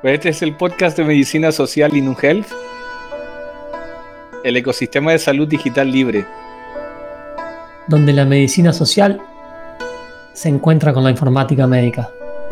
Pues este es el podcast de Medicina Social y NuHealth, el ecosistema de salud digital libre, donde la medicina social se encuentra con la informática médica.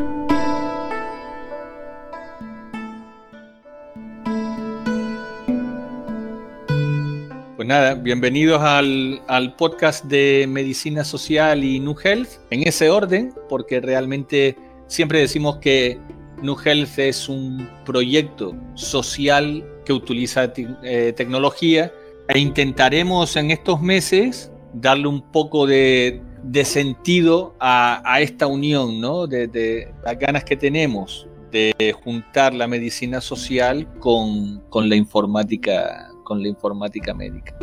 Pues nada, bienvenidos al podcast de Medicina Social y NuHealth, en ese orden, porque realmente siempre decimos que NuHealth es un proyecto social que utiliza tecnología e intentaremos en estos meses darle un poco de sentido a esta unión, ¿no? De las ganas que tenemos de juntar la medicina social con la informática médica.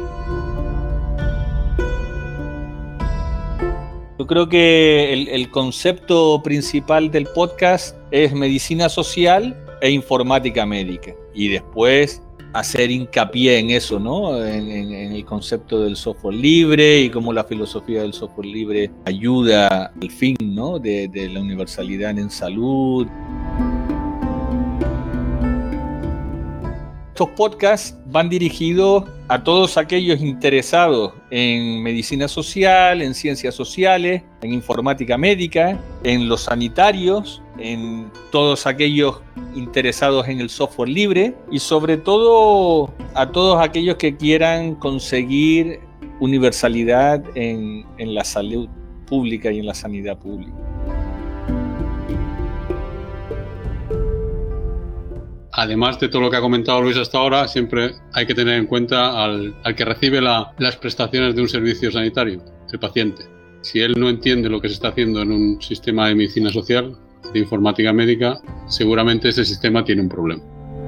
Yo creo que el concepto principal del podcast es medicina social e informática médica. Y después hacer hincapié en eso, ¿no? En el concepto del software libre y cómo la filosofía del software libre ayuda al fin, ¿no? de la universalidad en salud. Estos podcasts van dirigidos a todos aquellos interesados en medicina social, en ciencias sociales, en informática médica, en los sanitarios, en todos aquellos interesados en el software libre y sobre todo a todos aquellos que quieran conseguir universalidad en la salud pública y en la sanidad pública. Además de todo lo que ha comentado Luis hasta ahora, siempre hay que tener en cuenta al que recibe las prestaciones de un servicio sanitario, el paciente. Si él no entiende lo que se está haciendo en un sistema de medicina social, de informática médica, seguramente ese sistema tiene un problema.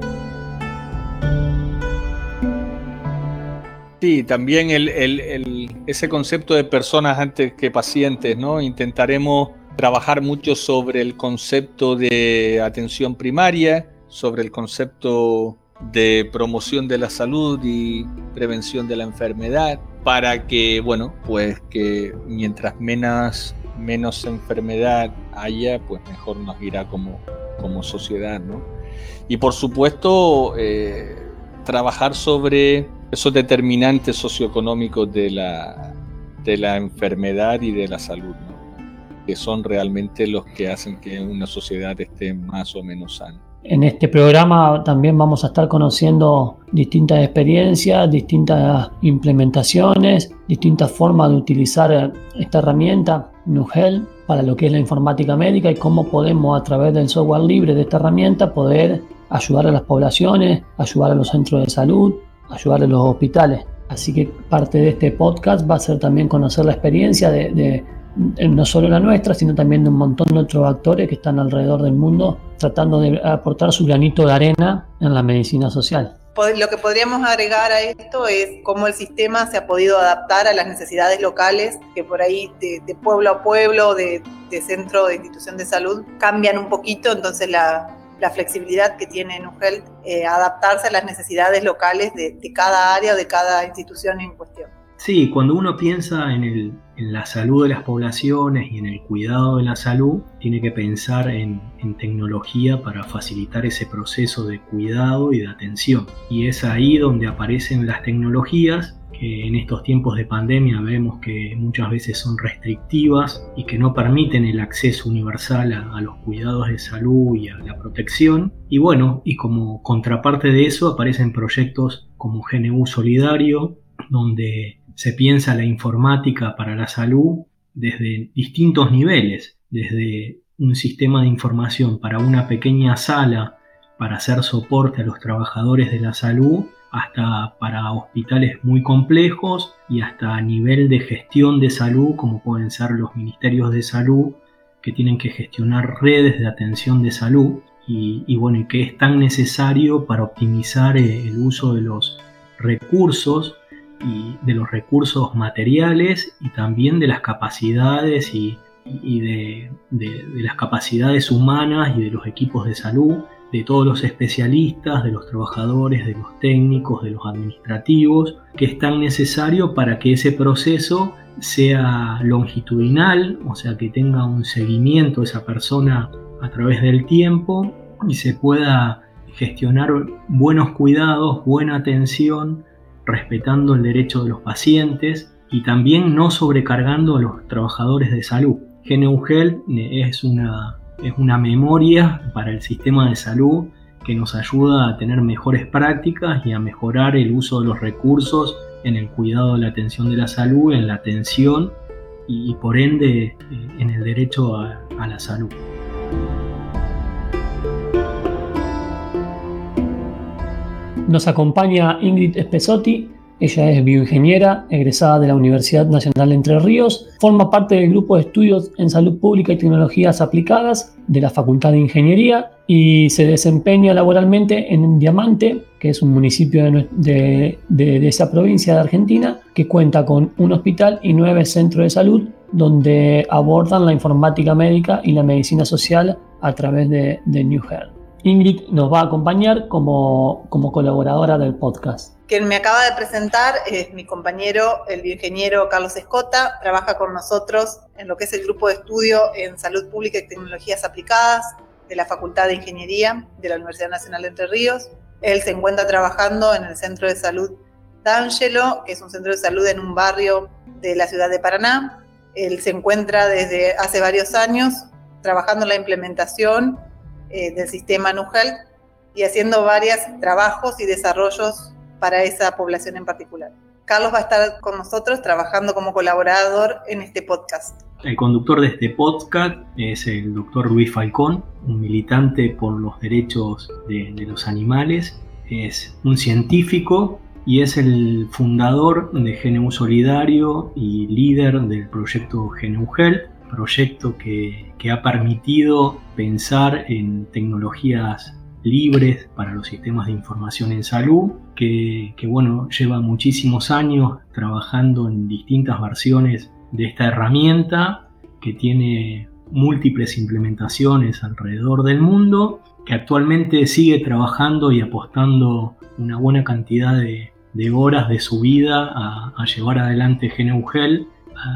Sí, también ese concepto de personas antes que pacientes, ¿no? Intentaremos trabajar mucho sobre el concepto de atención primaria, sobre el concepto de promoción de la salud y prevención de la enfermedad, para que, bueno, pues que mientras menos enfermedad haya, pues mejor nos irá como sociedad, ¿no? Y por supuesto, trabajar sobre esos determinantes socioeconómicos de la enfermedad y de la salud, ¿no? Que son realmente los que hacen que una sociedad esté más o menos sana. En este programa también vamos a estar conociendo distintas experiencias, distintas implementaciones, distintas formas de utilizar esta herramienta NuHealth para lo que es la informática médica y cómo podemos a través del software libre de esta herramienta poder ayudar a las poblaciones, ayudar a los centros de salud, ayudar a los hospitales. Así que parte de este podcast va a ser también conocer la experiencia de no solo la nuestra, sino también de un montón de otros actores que están alrededor del mundo tratando de aportar su granito de arena en la medicina social. Lo que podríamos agregar a esto es cómo el sistema se ha podido adaptar a las necesidades locales, que por ahí de pueblo a pueblo, de centro de institución de salud, cambian un poquito, entonces la flexibilidad que tiene NuHealth, adaptarse a las necesidades locales de cada área o de cada institución en cuestión. Sí, cuando uno piensa en la salud de las poblaciones y en el cuidado de la salud, tiene que pensar en tecnología para facilitar ese proceso de cuidado y de atención. Y es ahí donde aparecen las tecnologías que en estos tiempos de pandemia vemos que muchas veces son restrictivas y que no permiten el acceso universal a los cuidados de salud y a la protección. Y bueno, y como contraparte de eso aparecen proyectos como GNU Solidario, donde se piensa la informática para la salud desde distintos niveles, desde un sistema de información para una pequeña sala para hacer soporte a los trabajadores de la salud, hasta para hospitales muy complejos y hasta a nivel de gestión de salud, como pueden ser los ministerios de salud, que tienen que gestionar redes de atención de salud y bueno, y que es tan necesario para optimizar el uso de los recursos y de los recursos materiales y también de las capacidades y de las capacidades humanas y de los equipos de salud, de todos los especialistas, de los trabajadores, de los técnicos, de los administrativos, que es tan necesario para que ese proceso sea longitudinal, o sea que tenga un seguimiento esa persona a través del tiempo y se pueda gestionar buenos cuidados, buena atención, respetando el derecho de los pacientes y también no sobrecargando a los trabajadores de salud. GNU Health es una memoria para el sistema de salud que nos ayuda a tener mejores prácticas y a mejorar el uso de los recursos en el cuidado de la atención de la salud, en la atención y por ende en el derecho a la salud. Nos acompaña Ingrid Spesotti. Ella es bioingeniera, egresada de la Universidad Nacional de Entre Ríos, forma parte del grupo de estudios en salud pública y tecnologías aplicadas de la Facultad de Ingeniería y se desempeña laboralmente en Diamante, que es un municipio de esa provincia de Argentina, que cuenta con un hospital y 9 centros de salud donde abordan la informática médica y la medicina social a través de New Health. Ingrid nos va a acompañar como colaboradora del podcast. Quien me acaba de presentar es mi compañero, el bioingeniero Carlos Escota. Trabaja con nosotros en lo que es el grupo de estudio en salud pública y tecnologías aplicadas de la Facultad de Ingeniería de la Universidad Nacional de Entre Ríos. Él se encuentra trabajando en el Centro de Salud D'Angelo, que es un centro de salud en un barrio de la ciudad de Paraná. Él se encuentra desde hace varios años trabajando en la implementación del sistema New Health y haciendo varios trabajos y desarrollos para esa población en particular. Carlos va a estar con nosotros trabajando como colaborador en este podcast. El conductor de este podcast es el doctor Luis Falcón, un militante por los derechos de los animales. Es un científico y es el fundador de GNU Solidario y líder del proyecto GNU Health, proyecto que ha permitido pensar en tecnologías libres para los sistemas de información en salud, que lleva muchísimos años trabajando en distintas versiones de esta herramienta, que tiene múltiples implementaciones alrededor del mundo, que actualmente sigue trabajando y apostando una buena cantidad de horas de su vida a llevar adelante GNU Health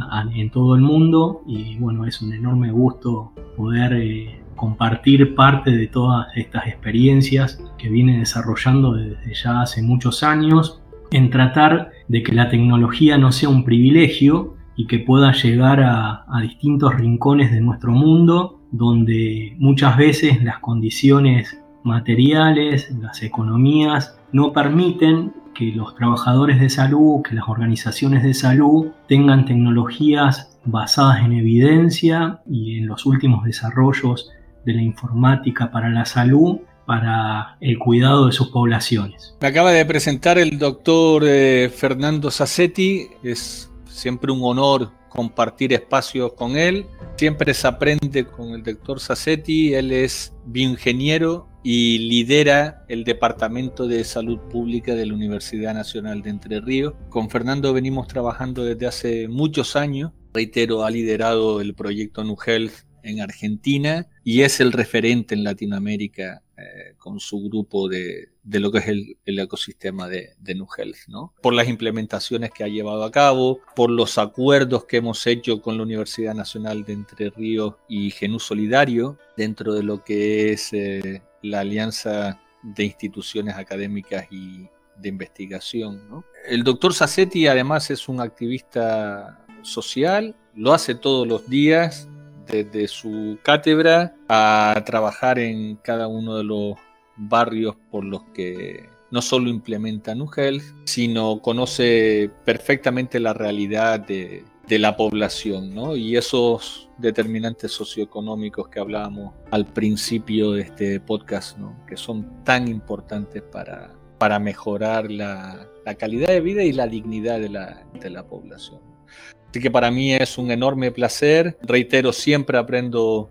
en todo el mundo, y es un enorme gusto poder compartir parte de todas estas experiencias que viene desarrollando desde ya hace muchos años en tratar de que la tecnología no sea un privilegio y que pueda llegar a distintos rincones de nuestro mundo, donde muchas veces las condiciones materiales, las economías no permiten que los trabajadores de salud, que las organizaciones de salud tengan tecnologías basadas en evidencia y en los últimos desarrollos de la informática para la salud, para el cuidado de sus poblaciones. Me acaba de presentar el doctor Fernando Sassetti. Es siempre un honor compartir espacios con él. Siempre se aprende con el doctor Sassetti. Él es bioingeniero y lidera el Departamento de Salud Pública de la Universidad Nacional de Entre Ríos. Con Fernando venimos trabajando desde hace muchos años. Reitero, ha liderado el proyecto New Health en Argentina y es el referente en Latinoamérica con su grupo de lo que es el ecosistema de New Health, ¿no? Por las implementaciones que ha llevado a cabo, por los acuerdos que hemos hecho con la Universidad Nacional de Entre Ríos y GNU Solidario dentro de lo que es la alianza de instituciones académicas y de investigación, ¿no? El doctor Sassetti además es un activista social, lo hace todos los días, desde su cátedra a trabajar en cada uno de los barrios por los que no solo implementa New Health, sino conoce perfectamente la realidad de la población, ¿no? Y esos determinantes socioeconómicos que hablábamos al principio de este podcast, ¿no? Que son tan importantes para mejorar la calidad de vida y la dignidad de la población. Así que para mí es un enorme placer. Reitero, siempre aprendo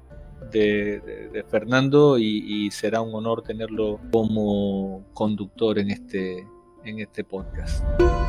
de Fernando y será un honor tenerlo como conductor en este podcast.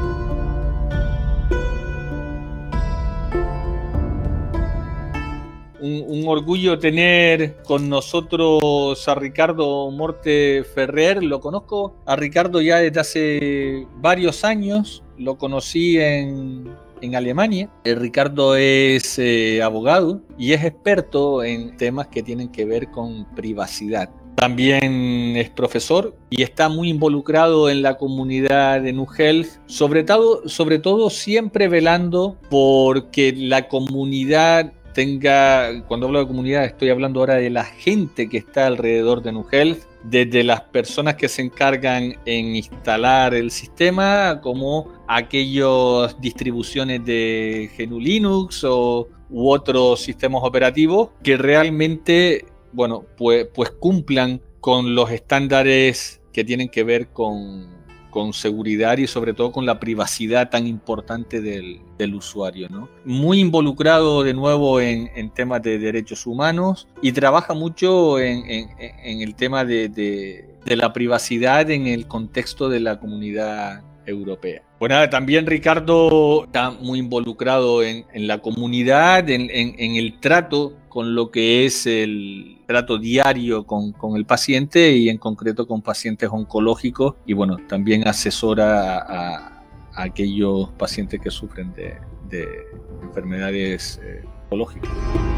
Un orgullo tener con nosotros a Ricardo Morte Ferrer. Lo conozco a Ricardo ya desde hace varios años. Lo conocí en Alemania. Ricardo es abogado y es experto en temas que tienen que ver con privacidad. también es profesor y está muy involucrado en la comunidad de NUHealth, sobre todo siempre velando porque la comunidad tenga, cuando hablo de comunidad estoy hablando ahora de la gente que está alrededor de NUHealth, desde las personas que se encargan en instalar el sistema, como aquellas distribuciones de GNU Linux u otros sistemas operativos que realmente, bueno, pues cumplan con los estándares que tienen que ver con seguridad y sobre todo con la privacidad tan importante del usuario, ¿no? Muy involucrado de nuevo en temas de derechos humanos y trabaja mucho en el tema de la privacidad en el contexto de la comunidad europea. Bueno, también Ricardo está muy involucrado en la comunidad, en el trato con lo que es el trato diario con el paciente y en concreto con pacientes oncológicos y bueno, también asesora a aquellos pacientes que sufren de enfermedades oncológicas.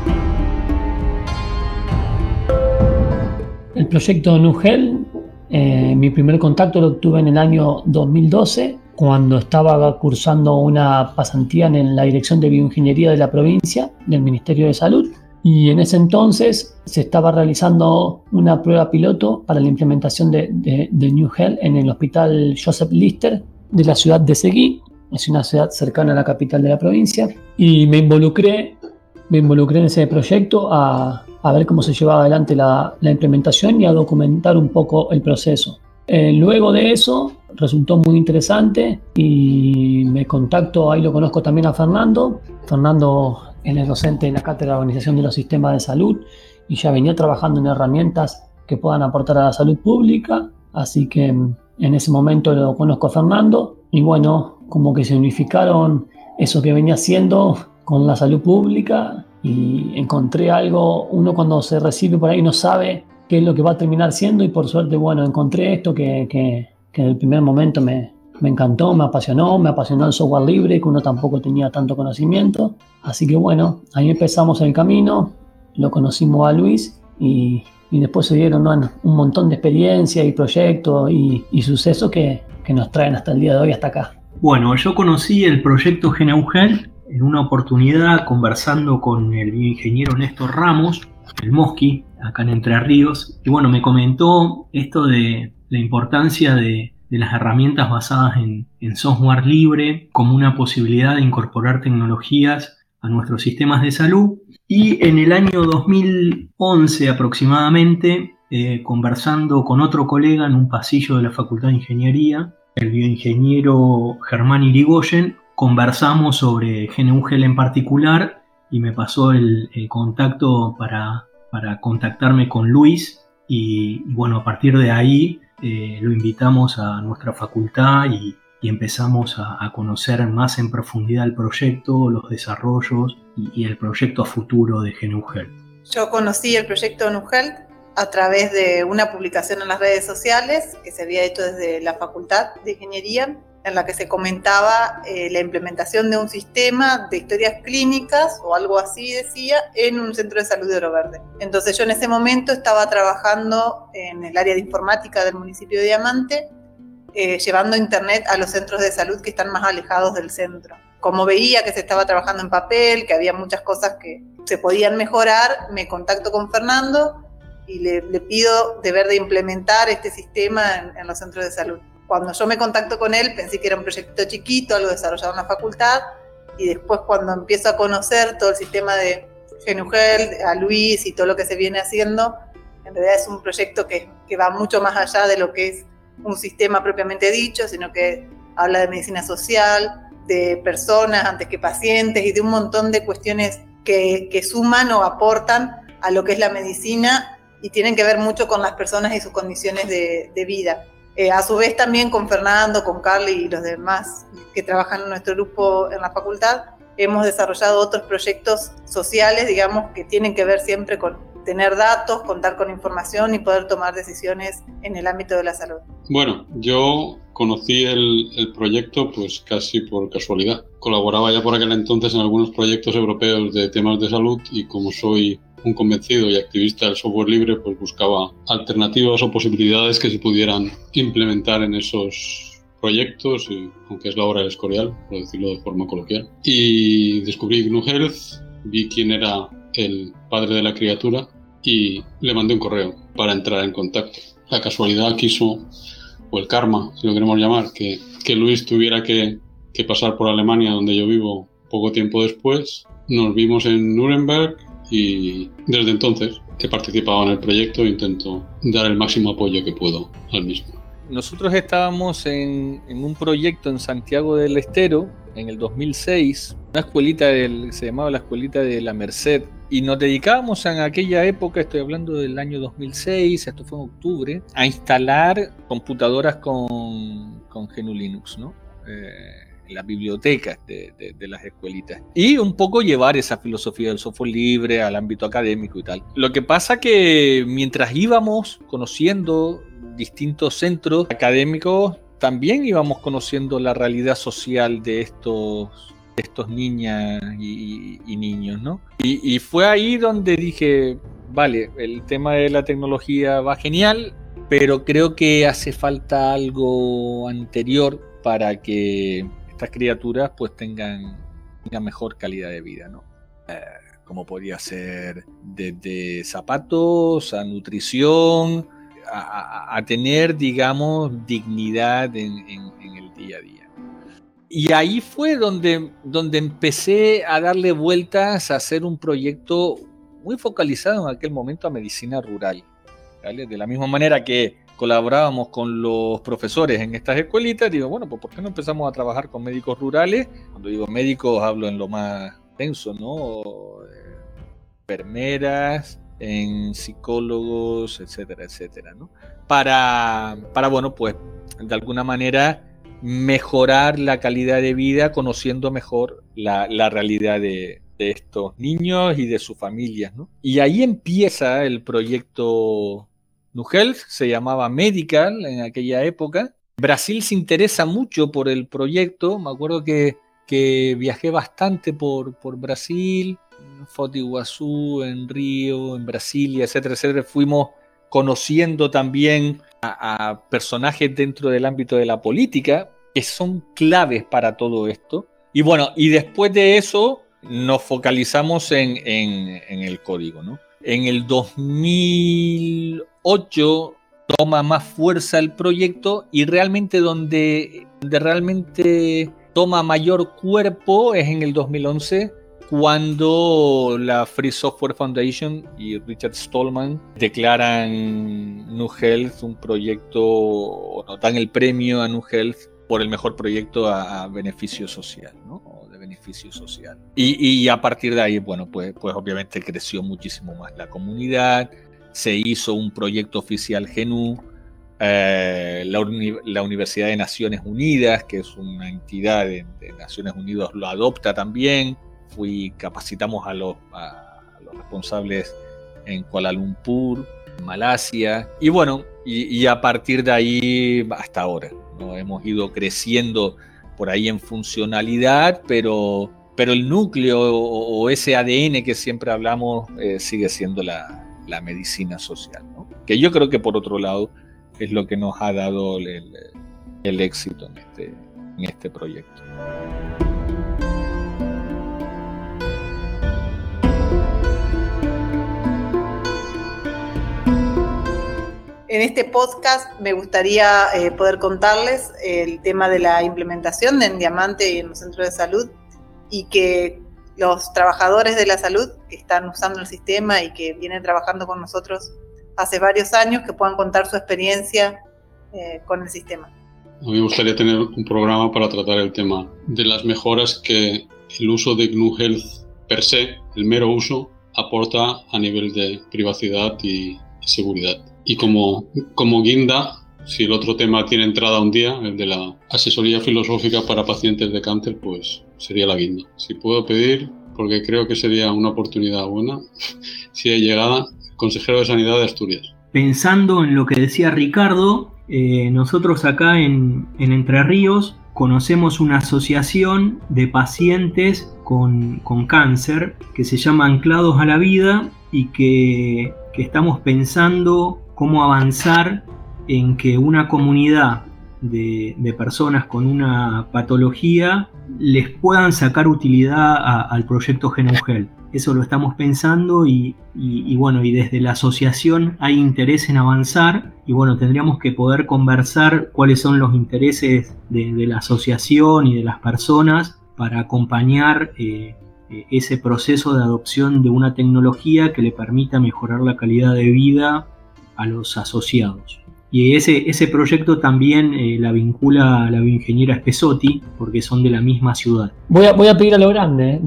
El proyecto NUHealth, mi primer contacto lo tuve en el año 2012, cuando estaba cursando una pasantía en la Dirección de Bioingeniería de la provincia del Ministerio de Salud. Y en ese entonces se estaba realizando una prueba piloto para la implementación de NUHealth en el Hospital Joseph Lister de la ciudad de Seguí, es una ciudad cercana a la capital de la provincia, y me involucré en ese proyecto a ver cómo se llevaba adelante la implementación y a documentar un poco el proceso. Luego de eso resultó muy interesante y me contacto, ahí lo conozco también a Fernando. Fernando él es docente en la Cátedra de Organización de los Sistemas de Salud y ya venía trabajando en herramientas que puedan aportar a la salud pública, así que en ese momento lo conozco a Fernando y bueno, como que se unificaron eso que venía haciendo con la salud pública y encontré algo. Uno cuando se recibe por ahí no sabe qué es lo que va a terminar siendo y por suerte, bueno, encontré esto que en el primer momento me encantó, me apasionó el software libre, que uno tampoco tenía tanto conocimiento. Así que bueno, ahí empezamos el camino, lo conocimos a Luis y después se dieron un montón de experiencias y proyectos y sucesos que nos traen hasta el día de hoy, hasta acá. Bueno, yo conocí el proyecto GNU-Health en una oportunidad conversando con el bioingeniero Néstor Ramos, el Mosqui, acá en Entre Ríos, y bueno, me comentó esto de la importancia de las herramientas basadas en software libre como una posibilidad de incorporar tecnologías a nuestros sistemas de salud. Y en el año 2011 aproximadamente, conversando con otro colega en un pasillo de la Facultad de Ingeniería, el bioingeniero Germán Irigoyen, conversamos sobre GNU-Health en particular y me pasó el contacto para contactarme con Luis y bueno, a partir de ahí lo invitamos a nuestra facultad y empezamos a conocer más en profundidad el proyecto, los desarrollos y el proyecto a futuro de GNU-Health. Yo conocí el proyecto NUHealth a través de una publicación en las redes sociales que se había hecho desde la Facultad de Ingeniería, en la que se comentaba la implementación de un sistema de historias clínicas o algo así decía en un centro de salud de Oro Verde. Entonces yo en ese momento estaba trabajando en el área de informática del municipio de Diamante, llevando internet a los centros de salud que están más alejados del centro. Como veía que se estaba trabajando en papel, que había muchas cosas que se podían mejorar, me contacto con Fernando y le pido deber de implementar este sistema en los centros de salud. Cuando yo me contacto con él pensé que era un proyecto chiquito, algo desarrollado en la facultad, y después cuando empiezo a conocer todo el sistema de GNU-Health, a Luis y todo lo que se viene haciendo, en realidad es un proyecto que va mucho más allá de lo que es un sistema propiamente dicho, sino que habla de medicina social, de personas antes que pacientes y de un montón de cuestiones que suman o aportan a lo que es la medicina y tienen que ver mucho con las personas y sus condiciones de vida. A su vez también con Fernando, con Carly y los demás que trabajan en nuestro grupo en la facultad, hemos desarrollado otros proyectos sociales, digamos, que tienen que ver siempre con tener datos, contar con información y poder tomar decisiones en el ámbito de la salud. Bueno, yo conocí el proyecto pues casi por casualidad. Colaboraba ya por aquel entonces en algunos proyectos europeos de temas de salud y como soy un convencido y activista del software libre, pues buscaba alternativas o posibilidades que se pudieran implementar en esos proyectos, aunque es la obra del Escorial, por decirlo de forma coloquial. Y descubrí GNU Health, vi quién era el padre de la criatura y le mandé un correo para entrar en contacto. La casualidad quiso, o el karma, si lo queremos llamar, que Luis tuviera que pasar por Alemania, donde yo vivo, poco tiempo después. Nos vimos en Nuremberg y desde entonces he participado en el proyecto e intento dar el máximo apoyo que puedo al mismo. Nosotros estábamos en un proyecto en Santiago del Estero en el 2006, una escuelita se llamaba la Escuelita de la Merced, y nos dedicábamos en aquella época, estoy hablando del año 2006, esto fue en octubre, a instalar computadoras con GNU Linux, ¿no? En las bibliotecas de las escuelitas, y un poco llevar esa filosofía del software libre al ámbito académico y tal. Lo que pasa que mientras íbamos conociendo distintos centros académicos, también íbamos conociendo la realidad social de estos niñas y niños, ¿no? Y fue ahí donde dije, vale, el tema de la tecnología va genial, pero creo que hace falta algo anterior para que estas criaturas pues tengan una mejor calidad de vida, ¿no? Como podría ser desde zapatos a nutrición, a tener, digamos, dignidad en el día a día. Y ahí fue donde empecé a darle vueltas a hacer un proyecto muy focalizado en aquel momento a medicina rural, ¿vale? De la misma manera que colaborábamos con los profesores en estas escuelitas, digo, bueno, pues ¿por qué no empezamos a trabajar con médicos rurales? Cuando digo médicos hablo en lo más denso, ¿no? Enfermeras, en psicólogos, etcétera, etcétera, ¿no? Para bueno, pues de alguna manera mejorar la calidad de vida, conociendo mejor la realidad de estos niños y de sus familias, ¿no? Y ahí empieza el proyecto GNU Health, se llamaba Medical en aquella época. Brasil se interesa mucho por el proyecto, me acuerdo que viajé bastante por Brasil, en Foz do Iguazú, en Río, en Brasilia, etcétera, etcétera. Fuimos conociendo también a personajes dentro del ámbito de la política que son claves para todo esto. Y bueno, y después de eso nos focalizamos en el código, ¿no? En el 2008 toma más fuerza el proyecto y realmente donde realmente toma mayor cuerpo es en el 2011, cuando la Free Software Foundation y Richard Stallman declaran GNU Health un proyecto, o nos dan el premio a GNU Health por el mejor proyecto a beneficio social, ¿no? O de beneficio social. Y a partir de ahí, bueno, pues obviamente creció muchísimo más la comunidad, se hizo un proyecto oficial GNU, la Universidad de Naciones Unidas, que es una entidad de Naciones Unidas, lo adopta también. Capacitamos a los responsables en Kuala Lumpur, en Malasia, y bueno, y a partir de ahí hasta ahora, ¿no? Hemos ido creciendo por ahí en funcionalidad, pero el núcleo o ese ADN que siempre hablamos sigue siendo la medicina social, ¿no? Que yo creo que por otro lado es lo que nos ha dado el éxito en este proyecto. En este podcast me gustaría poder contarles el tema de la implementación de Endiamante en los centros de salud y que los trabajadores de la salud que están usando el sistema y que vienen trabajando con nosotros hace varios años, que puedan contar su experiencia con el sistema. A mí me gustaría tener un programa para tratar el tema de las mejoras que el uso de GNU Health per se, el mero uso, aporta a nivel de privacidad y seguridad. Y como guinda, si el otro tema tiene entrada un día, el de la asesoría filosófica para pacientes de cáncer, pues sería la guinda. Si puedo pedir, porque creo que sería una oportunidad buena, si hay llegada, consejero de Sanidad de Asturias. Pensando en lo que decía Ricardo, nosotros acá en Entre Ríos conocemos una asociación de pacientes con cáncer que se llama Anclados a la Vida y que estamos pensando cómo avanzar en que una comunidad de personas con una patología les puedan sacar utilidad al proyecto Genome Health. Eso lo estamos pensando y bueno, y desde la asociación hay interés en avanzar y bueno, tendríamos que poder conversar cuáles son los intereses de la asociación y de las personas para acompañar ese proceso de adopción de una tecnología que le permita mejorar la calidad de vida a los asociados. Y ese proyecto también la vincula a la bioingeniera Spesotti, porque son de la misma ciudad. Voy a pedir a lo grande,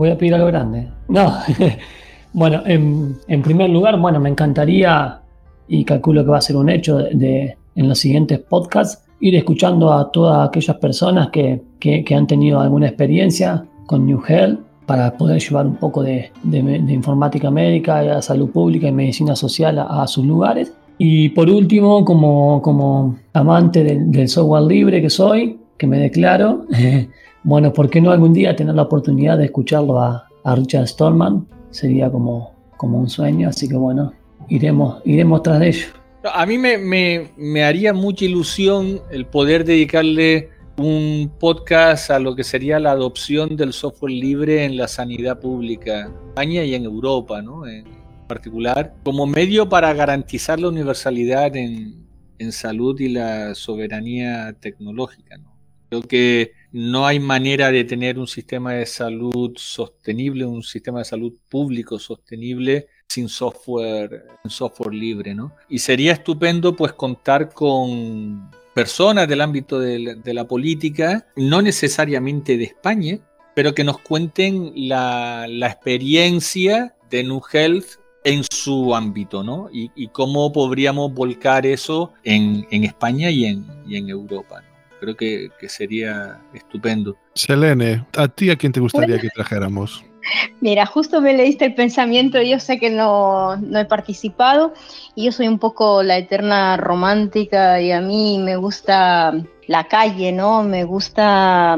No, bueno, en primer lugar, bueno, me encantaría, y calculo que va a ser un hecho en los siguientes podcasts, ir escuchando a todas aquellas personas que han tenido alguna experiencia con New Health, para poder llevar un poco de informática médica, salud pública y medicina social a sus lugares. Y por último, como amante del software libre que soy, que me declaro, bueno, ¿por qué no algún día tener la oportunidad de escucharlo a Richard Stallman? Sería como un sueño, así que bueno, iremos tras de ello. A mí me haría mucha ilusión el poder dedicarle un podcast a lo que sería la adopción del software libre en la sanidad pública en España y en Europa, ¿no? En particular, como medio para garantizar la universalidad en salud y la soberanía tecnológica, ¿no? Creo que no hay manera de tener un sistema de salud sostenible, un sistema de salud público sostenible sin software libre, ¿no? Y sería estupendo pues contar con personas del ámbito de la política, no necesariamente de España, pero que nos cuenten la experiencia de New Health en su ámbito, ¿no? Y cómo podríamos volcar eso en España y en Europa, ¿no? Creo que sería estupendo. Selene, ¿a ti a quién te gustaría que trajéramos? Mira, justo me leíste el pensamiento, yo sé que no he participado y yo soy un poco la eterna romántica y a mí me gusta la calle, ¿no? Me gusta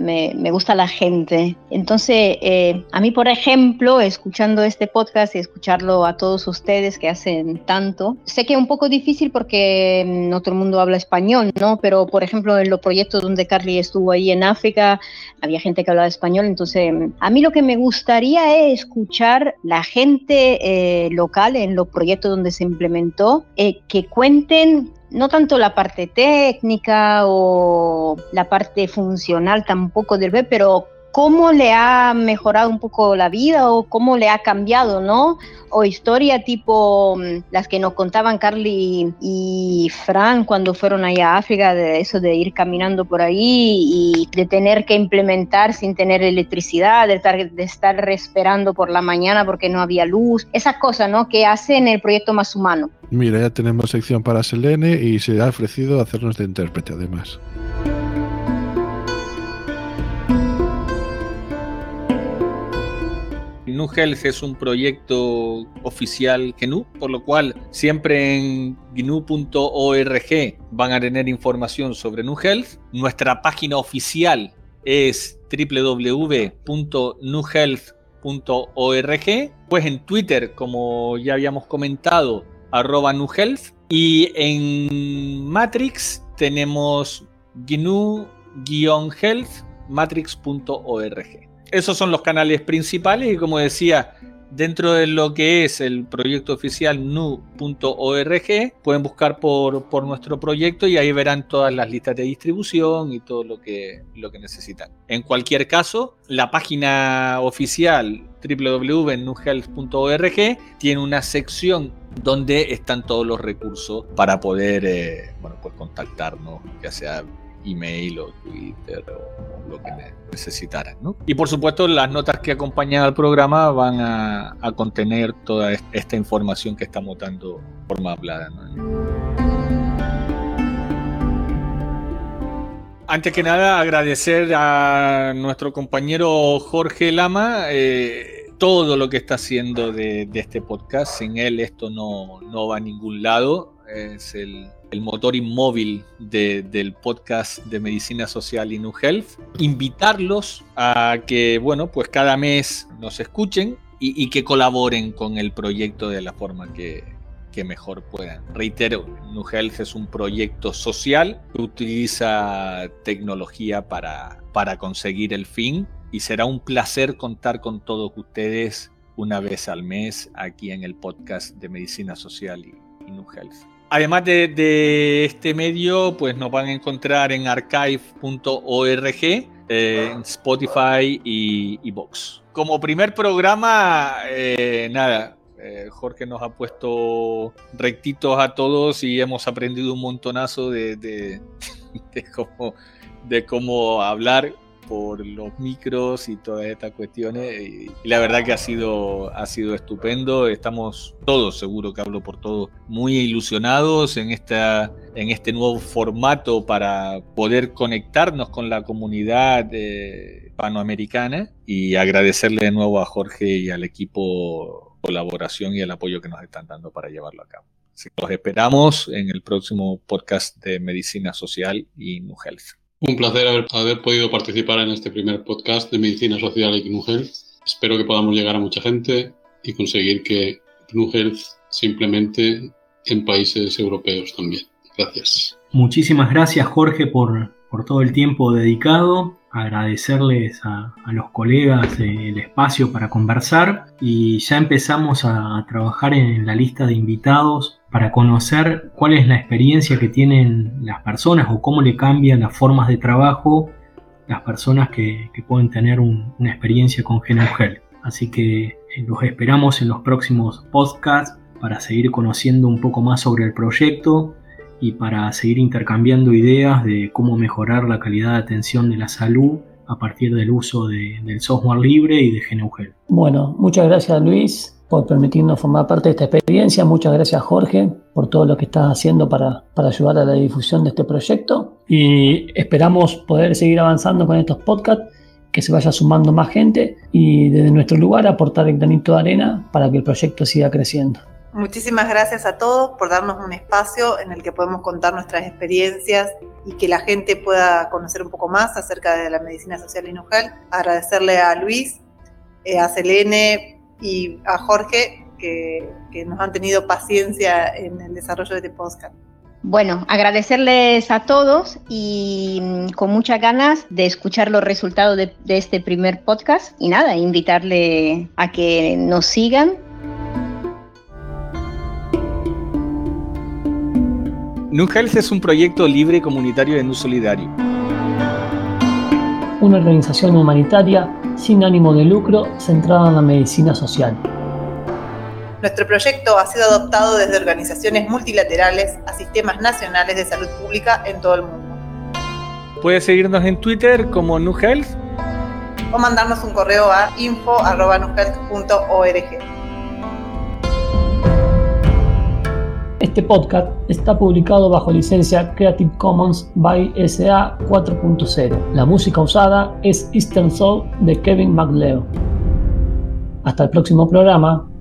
la gente. Entonces, a mí, por ejemplo, escuchando este podcast y escucharlo a todos ustedes que hacen tanto, sé que es un poco difícil porque no todo el mundo habla español, ¿no? Pero, por ejemplo, en los proyectos donde Carly estuvo ahí en África, había gente que hablaba español. Entonces, a mí lo que me gustaría es escuchar la gente local en los proyectos donde se implementó, que cuenten no tanto la parte técnica o la parte funcional tampoco del web, pero cómo le ha mejorado un poco la vida o cómo le ha cambiado, ¿no? O historia tipo las que nos contaban Carly y Fran cuando fueron allá a África, de eso de ir caminando por ahí y de tener que implementar sin tener electricidad, de estar esperando por la mañana porque no había luz, esas cosas, ¿no? Que hacen el proyecto más humano. Mira, ya tenemos sección para Selene y se ha ofrecido hacernos de intérprete además. GNU Health es un proyecto oficial GNU, por lo cual siempre en gnu.org van a tener información sobre GNU Health. Nuestra página oficial es www.gnuhealth.org. Pues en Twitter, como ya habíamos comentado, @GNU Health. Y en Matrix tenemos GNU-Health, matrix.org. Esos son los canales principales y, como decía, dentro de lo que es el proyecto oficial gnu.org, pueden buscar por nuestro proyecto y ahí verán todas las listas de distribución y todo lo que necesitan. En cualquier caso, la página oficial www.gnuhealth.org tiene una sección donde están todos los recursos para poder pues contactarnos, ya sea email o Twitter o lo que necesitaran, ¿no? Y por supuesto las notas que acompañan al programa van a contener toda esta información que estamos dando de forma hablada, ¿no? Antes que nada, agradecer a nuestro compañero Jorge Lama todo lo que está haciendo de este podcast. Sin él esto no va a ningún lado. Es el motor inmóvil del podcast de Medicina Social y GNU Health. Invitarlos a que, bueno, pues cada mes nos escuchen y que colaboren con el proyecto de la forma que mejor puedan. Reitero, NuHealth es un proyecto social que utiliza tecnología para conseguir el fin, y será un placer contar con todos ustedes una vez al mes aquí en el podcast de Medicina Social y NuHealth. Además de este medio, pues nos van a encontrar en archive.org, en Spotify y Vox. Como primer programa, Jorge nos ha puesto rectitos a todos y hemos aprendido un montonazo de cómo hablar por los micros y todas estas cuestiones, y la verdad que ha sido estupendo. Estamos todos, seguro que hablo por todos, muy ilusionados en este nuevo formato para poder conectarnos con la comunidad hispanoamericana, y agradecerle de nuevo a Jorge y al equipo colaboración y el apoyo que nos están dando para llevarlo a cabo. Así que los esperamos en el próximo podcast de Medicina Social y NuHealth. Un placer haber podido participar en este primer podcast de Medicina Social y NuHealth. Espero que podamos llegar a mucha gente y conseguir que NuHealth se implemente en países europeos también. Gracias. Muchísimas gracias, Jorge, por todo el tiempo dedicado. Agradecerles a los colegas el espacio para conversar, y ya empezamos a trabajar en la lista de invitados para conocer cuál es la experiencia que tienen las personas o cómo le cambian las formas de trabajo las personas que pueden tener una experiencia con GeneUGel. Así que los esperamos en los próximos podcasts para seguir conociendo un poco más sobre el proyecto y para seguir intercambiando ideas de cómo mejorar la calidad de atención de la salud a partir del uso del software libre y de GeneUGel. Bueno, muchas gracias, Luis, por permitirnos formar parte de esta experiencia. Muchas gracias, Jorge, por todo lo que estás haciendo para ayudar a la difusión de este proyecto, y esperamos poder seguir avanzando con estos podcasts, que se vaya sumando más gente y desde nuestro lugar aportar el granito de arena para que el proyecto siga creciendo. Muchísimas gracias a todos por darnos un espacio en el que podemos contar nuestras experiencias y que la gente pueda conocer un poco más acerca de la medicina social y NuHealth. Agradecerle a Luis, a Selene y a Jorge que nos han tenido paciencia en el desarrollo de este podcast. Bueno, agradecerles a todos y con muchas ganas de escuchar los resultados de este primer podcast, y nada, invitarle a que nos sigan. NuHealth es un proyecto libre comunitario de NU Solidario. Una organización humanitaria sin ánimo de lucro centrada en la medicina social. Nuestro proyecto ha sido adoptado desde organizaciones multilaterales a sistemas nacionales de salud pública en todo el mundo. Puedes seguirnos en Twitter como NuHealth o mandarnos un correo a info@nuhealth.org. Este podcast está publicado bajo licencia Creative Commons by SA 4.0. La música usada es Eastern Soul de Kevin MacLeod. Hasta el próximo programa.